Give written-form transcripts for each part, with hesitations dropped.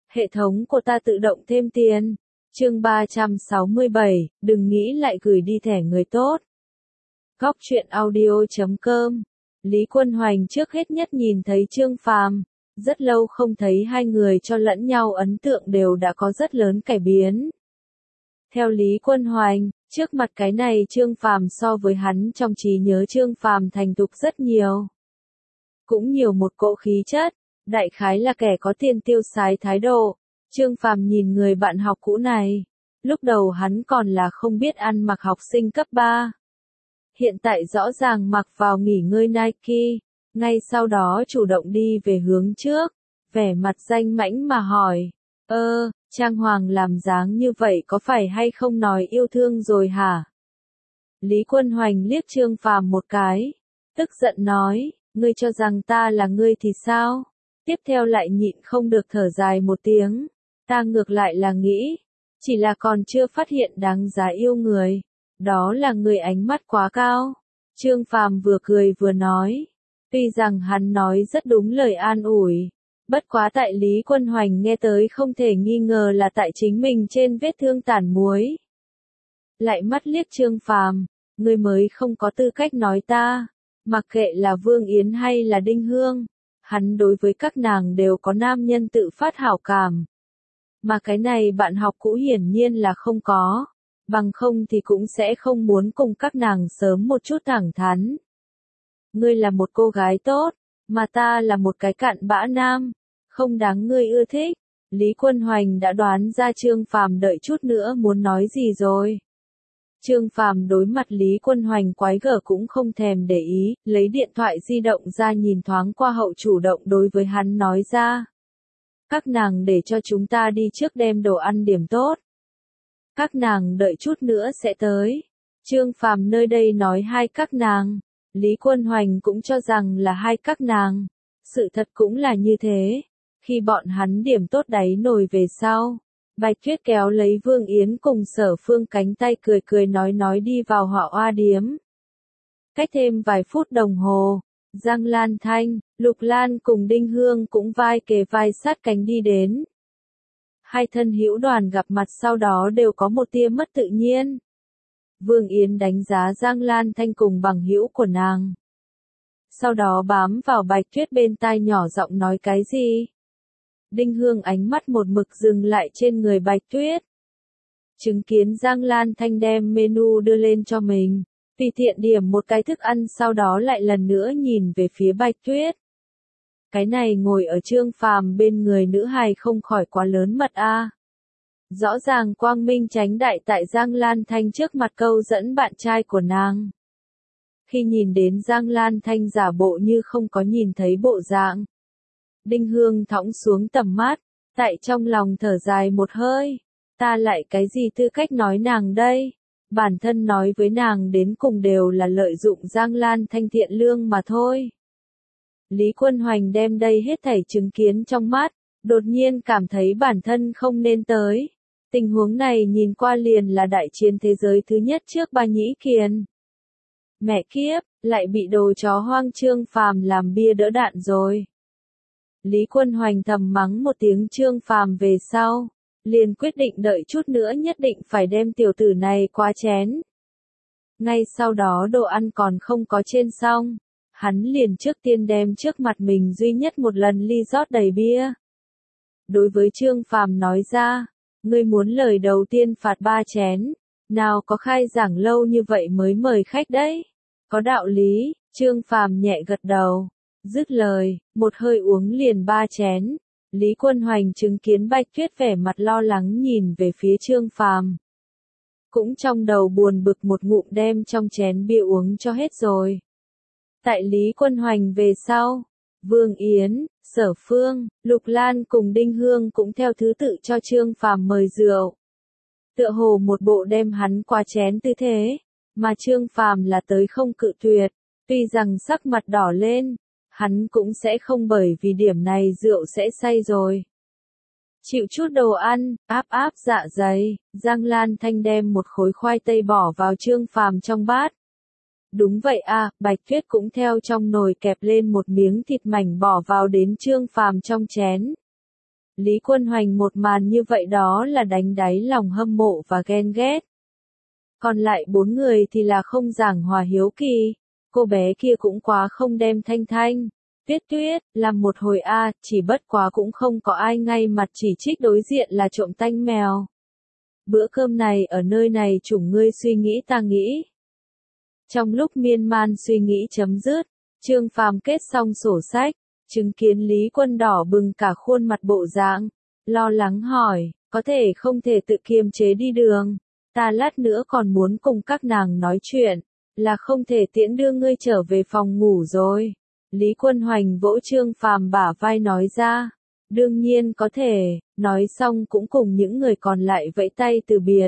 Hệ thống của ta tự động thêm tiền. Chương 367, đừng nghĩ lại gửi đi thẻ người tốt. Góc truyện audio.com. Lý Quân Hoành trước hết nhất nhìn thấy Trương Phàm, rất lâu không thấy hai người cho lẫn nhau ấn tượng đều đã có rất lớn cải biến. Theo Lý Quân Hoành, trước mặt cái này Trương Phàm so với hắn trong trí nhớ Trương Phàm thành thục rất nhiều. Cũng nhiều một cỗ khí chất, đại khái là kẻ có tiền tiêu xài thái độ. Trương Phàm nhìn người bạn học cũ này, lúc đầu hắn còn là không biết ăn mặc học sinh cấp 3. Hiện tại rõ ràng mặc vào nghỉ ngơi Nike, ngay sau đó chủ động đi về hướng trước, vẻ mặt danh mãnh mà hỏi, Trang Hoàng làm dáng như vậy có phải hay không nói yêu thương rồi hả? Lý Quân Hoành liếc Trương Phàm một cái, tức giận nói, ngươi cho rằng ta là ngươi thì sao? Tiếp theo lại nhịn không được thở dài một tiếng, ta ngược lại là nghĩ, chỉ là còn chưa phát hiện đáng giá yêu người, đó là người ánh mắt quá cao. Trương Phàm vừa cười vừa nói, tuy rằng hắn nói rất đúng lời an ủi, bất quá tại Lý Quân Hoành nghe tới không thể nghi ngờ là tại chính mình trên vết thương tàn muối. Lại mắt liếc Trương Phàm, ngươi mới không có tư cách nói ta, mặc kệ là Vương Yến hay là Đinh Hương, hắn đối với các nàng đều có nam nhân tự phát hảo cảm. Mà cái này bạn học cũ hiển nhiên là không có, bằng không thì cũng sẽ không muốn cùng các nàng sớm một chút thẳng thắn. Ngươi là một cô gái tốt, mà ta là một cái cặn bã nam, không đáng ngươi ưa thích. Lý Quân Hoành đã đoán ra Trương Phàm đợi chút nữa muốn nói gì rồi. Trương Phàm đối mặt Lý Quân Hoành quái gở cũng không thèm để ý, lấy điện thoại di động ra nhìn thoáng qua hậu chủ động đối với hắn nói ra. Các nàng để cho chúng ta đi trước đem đồ ăn điểm tốt. Các nàng đợi chút nữa sẽ tới. Trương Phàm nơi đây nói hai các nàng. Lý Quân Hoành cũng cho rằng là hai các nàng. Sự thật cũng là như thế. Khi bọn hắn điểm tốt đáy nồi về sau, Bạch Tuyết kéo lấy Vương Yến cùng Sở Phương cánh tay cười cười nói đi vào Họa Oa điếm. Cách thêm vài phút đồng hồ, Giang Lan Thanh, Lục Lan cùng Đinh Hương cũng vai kề vai sát cánh đi đến. Hai thân hữu đoàn gặp mặt sau đó đều có một tia mất tự nhiên. Vương Yến đánh giá Giang Lan Thanh cùng bằng hữu của nàng. Sau đó bám vào Bạch Tuyết bên tai nhỏ giọng nói cái gì. Đinh Hương ánh mắt một mực dừng lại trên người Bạch Tuyết. Chứng kiến Giang Lan Thanh đem menu đưa lên cho mình, tùy tiện điểm một cái thức ăn sau đó lại lần nữa nhìn về phía Bạch Tuyết. Cái này ngồi ở Trương Phàm bên người nữ hài không khỏi quá lớn mật a. Rõ ràng quang minh chánh đại tại Giang Lan Thanh trước mặt câu dẫn bạn trai của nàng. Khi nhìn đến Giang Lan Thanh giả bộ như không có nhìn thấy bộ dạng, Đinh Hương thõng xuống tầm mắt, tại trong lòng thở dài một hơi, ta lại cái gì tư cách nói nàng đây, bản thân nói với nàng đến cùng đều là lợi dụng Giang Lan Thanh thiện lương mà thôi. Lý Quân Hoành đem đây hết thảy chứng kiến trong mắt, đột nhiên cảm thấy bản thân không nên tới. Tình huống này nhìn qua liền là đại chiến thế giới thứ nhất trước Ba Nhĩ Kiền. Mẹ kiếp, lại bị đồ chó hoang Trương Phàm làm bia đỡ đạn rồi. Lý Quân Hoành thầm mắng một tiếng Trương Phàm về sau, liền quyết định đợi chút nữa nhất định phải đem tiểu tử này qua chén. Ngay sau đó đồ ăn còn không có trên xong, hắn liền trước tiên đem trước mặt mình duy nhất một lần ly rót đầy bia. Đối với Trương Phàm nói ra, ngươi muốn lời đầu tiên phạt 3 chén, nào có khai giảng lâu như vậy mới mời khách đấy. Có đạo lý, Trương Phàm nhẹ gật đầu. Dứt lời, một hơi uống liền 3 chén. Lý Quân Hoành chứng kiến Bạch Tuyết vẻ mặt lo lắng nhìn về phía Trương Phàm. Cũng trong đầu buồn bực một ngụm đem trong chén bia uống cho hết rồi. Tại Lý Quân Hoành về sau, Vương Yến, Sở Phương, Lục Lan cùng Đinh Hương cũng theo thứ tự cho Trương Phàm mời rượu. Tựa hồ một bộ đem hắn qua chén tư thế, mà Trương Phàm là tới không cự tuyệt, tuy rằng sắc mặt đỏ lên, hắn cũng sẽ không bởi vì điểm này rượu sẽ say rồi. Chịu chút đồ ăn, áp dạ dày, Giang Lan Thanh đem một khối khoai tây bỏ vào Trương Phàm trong bát. Đúng vậy à, Bạch Tuyết cũng theo trong nồi kẹp lên một miếng thịt mảnh bỏ vào đến Trương Phàm trong chén. Lý Quân Hoành một màn như vậy đó là đánh đáy lòng hâm mộ và ghen ghét. Còn lại 4 người thì là không giảng hòa hiếu kỳ. Cô bé kia cũng quá không đem Thanh Thanh, Tuyết Tuyết, làm một hồi chỉ bất quá cũng không có ai ngay mặt chỉ trích đối diện là trộm tanh mèo. Bữa cơm này ở nơi này chủng ngươi suy nghĩ ta nghĩ. Trong lúc miên man suy nghĩ chấm dứt, Trương Phàm kết xong sổ sách, chứng kiến Lý Quân đỏ bừng cả khuôn mặt bộ dạng, lo lắng hỏi, có thể không thể tự kiềm chế đi đường, ta lát nữa còn muốn cùng các nàng nói chuyện, là không thể tiễn đưa ngươi trở về phòng ngủ rồi. Lý Quân Hoành vỗ Trương Phàm bả vai nói ra, đương nhiên có thể, nói xong cũng cùng những người còn lại vẫy tay từ biệt.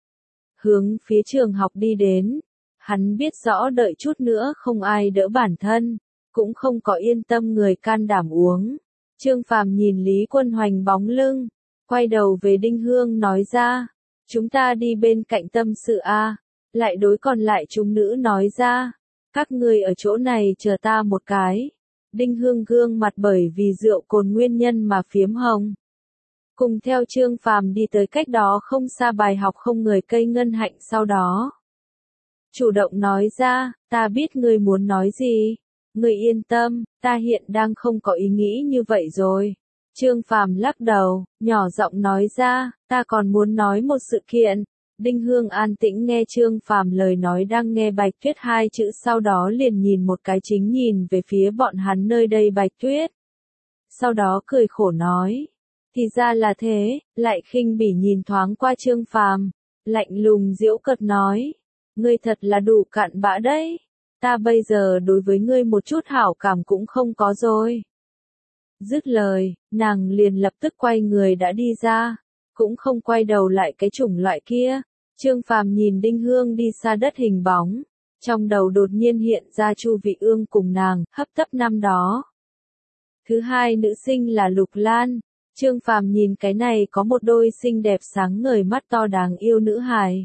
Hướng phía trường học đi đến, hắn biết rõ đợi chút nữa không ai đỡ bản thân, cũng không có yên tâm người can đảm uống. Trương Phàm nhìn Lý Quân Hoành bóng lưng, quay đầu về Đinh Hương nói ra, chúng ta đi bên cạnh tâm sự lại đối còn lại chúng nữ nói ra, các ngươi ở chỗ này chờ ta một cái. Đinh Hương gương mặt bởi vì rượu cồn nguyên nhân mà phiếm hồng. Cùng theo Trương Phàm đi tới cách đó không xa bài học không người cây ngân hạnh sau đó. Chủ động nói ra, ta biết ngươi muốn nói gì. Ngươi yên tâm, ta hiện đang không có ý nghĩ như vậy rồi. Trương Phàm lắc đầu, nhỏ giọng nói ra, ta còn muốn nói một sự kiện. Đinh Hương an tĩnh nghe Trương Phàm lời nói đang nghe Bạch Tuyết hai chữ sau đó liền nhìn một cái chính nhìn về phía bọn hắn nơi đây Bạch Tuyết. Sau đó cười khổ nói, thì ra là thế, lại khinh bỉ nhìn thoáng qua Trương Phàm, lạnh lùng giễu cợt nói, ngươi thật là đủ cặn bã đấy, ta bây giờ đối với ngươi một chút hảo cảm cũng không có rồi. Dứt lời, nàng liền lập tức quay người đã đi ra, cũng không quay đầu lại cái chủng loại kia. Trương Phàm nhìn Đinh Hương đi xa đất hình bóng, trong đầu đột nhiên hiện ra Chu Vị Ương cùng nàng, hấp tấp năm đó. Thứ hai nữ sinh là Lục Lan, Trương Phàm nhìn cái này có một đôi xinh đẹp sáng ngời mắt to đáng yêu nữ hài.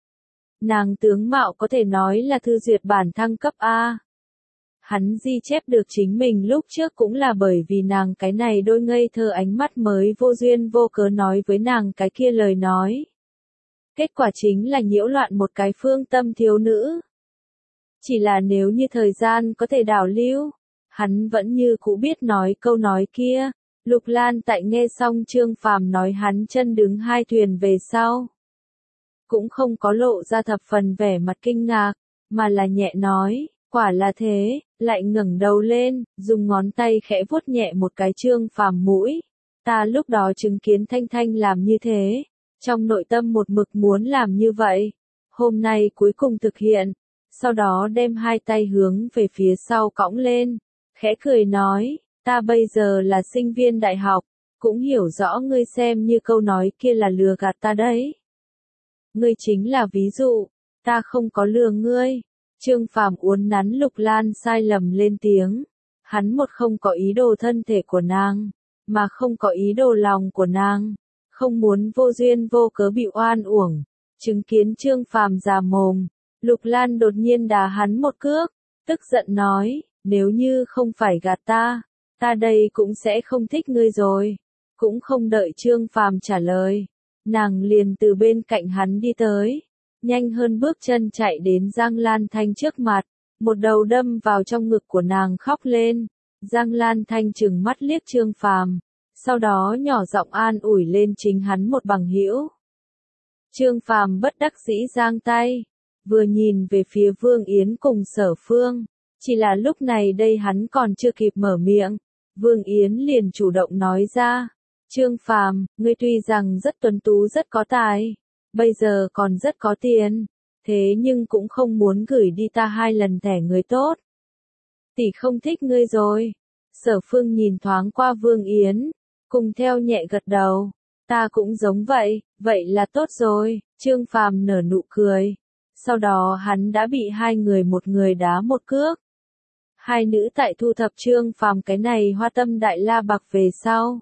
Nàng tướng mạo có thể nói là thư duyệt bản thăng cấp A. Hắn ghi chép được chính mình lúc trước cũng là bởi vì nàng cái này đôi ngây thơ ánh mắt mới vô duyên vô cớ nói với nàng cái kia lời nói. Kết quả chính là nhiễu loạn một cái phương tâm thiếu nữ. Chỉ là nếu như thời gian có thể đảo lưu, hắn vẫn như cũ biết nói câu nói kia. Lục Lan tại nghe xong Trương Phàm nói hắn chân đứng hai thuyền về sau. Cũng không có lộ ra thập phần vẻ mặt kinh ngạc, mà là nhẹ nói, quả là thế, lại ngẩng đầu lên, dùng ngón tay khẽ vuốt nhẹ một cái Trương Phàm mũi. Ta lúc đó chứng kiến Thanh Thanh làm như thế, trong nội tâm một mực muốn làm như vậy, hôm nay cuối cùng thực hiện, sau đó đem hai tay hướng về phía sau cõng lên, khẽ cười nói, ta bây giờ là sinh viên đại học, cũng hiểu rõ ngươi xem như câu nói kia là lừa gạt ta đấy. Ngươi chính là ví dụ, ta không có lừa ngươi. Trương Phàm uốn nắn Lục Lan sai lầm lên tiếng, hắn một không có ý đồ thân thể của nàng, mà không có ý đồ lòng của nàng. Không muốn vô duyên vô cớ bị oan uổng. Chứng kiến Trương Phàm già mồm, Lục Lan đột nhiên đá hắn một cước, tức giận nói, nếu như không phải gạt ta, ta đây cũng sẽ không thích ngươi rồi. Cũng không đợi Trương Phàm trả lời, nàng liền từ bên cạnh hắn đi tới, nhanh hơn bước chân chạy đến Giang Lan Thanh trước mặt, một đầu đâm vào trong ngực của nàng khóc lên. Giang Lan Thanh trừng mắt liếc Trương Phàm, sau đó nhỏ giọng an ủi lên chính hắn một bằng hữu. Trương Phàm bất đắc dĩ giang tay, vừa nhìn về phía Vương Yến cùng Sở Phương, chỉ là lúc này đây hắn còn chưa kịp mở miệng, Vương Yến liền chủ động nói ra, Trương Phàm, ngươi tuy rằng rất tuấn tú rất có tài, bây giờ còn rất có tiền, thế nhưng cũng không muốn gửi đi ta 2 lần thẻ người tốt. Tỷ không thích ngươi rồi. Sở Phương nhìn thoáng qua Vương Yến, cùng theo nhẹ gật đầu, ta cũng giống vậy, vậy là tốt rồi. Trương Phàm nở nụ cười, sau đó hắn đã bị 2 người một người đá một cước. Hai nữ tại thu thập Trương Phàm cái này hoa tâm đại la bạc về sau,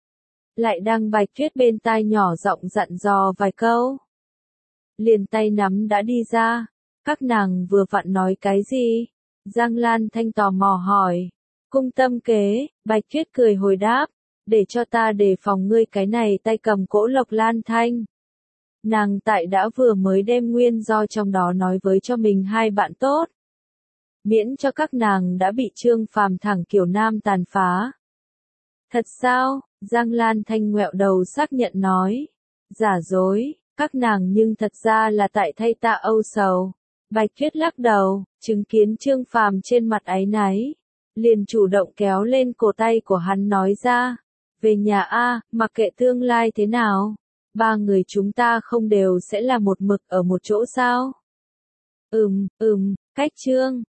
lại đang Bạch Tuyết bên tai nhỏ giọng dặn dò vài câu, liền tay nắm đã đi ra. Các nàng vừa vặn nói cái gì? Giang Lan Thanh tò mò hỏi. Cung tâm kế, Bạch Tuyết cười hồi đáp, để cho ta đề phòng ngươi cái này tay cầm cỗ Lộc Lan Thanh. Nàng tại đã vừa mới đem nguyên do trong đó nói với cho mình hai bạn tốt. Miễn cho các nàng đã bị Trương Phàm thẳng kiểu nam tàn phá. Thật sao? Giang Lan Thanh ngoẹo đầu xác nhận nói. Giả dối, các nàng nhưng thật ra là tại thay ta âu sầu. Bạch Tuyết lắc đầu, chứng kiến Trương Phàm trên mặt áy náy, liền chủ động kéo lên cổ tay của hắn nói ra. Về nhà a, mặc kệ tương lai thế nào, ba người chúng ta không đều sẽ là một mực ở một chỗ sao? Cách Trương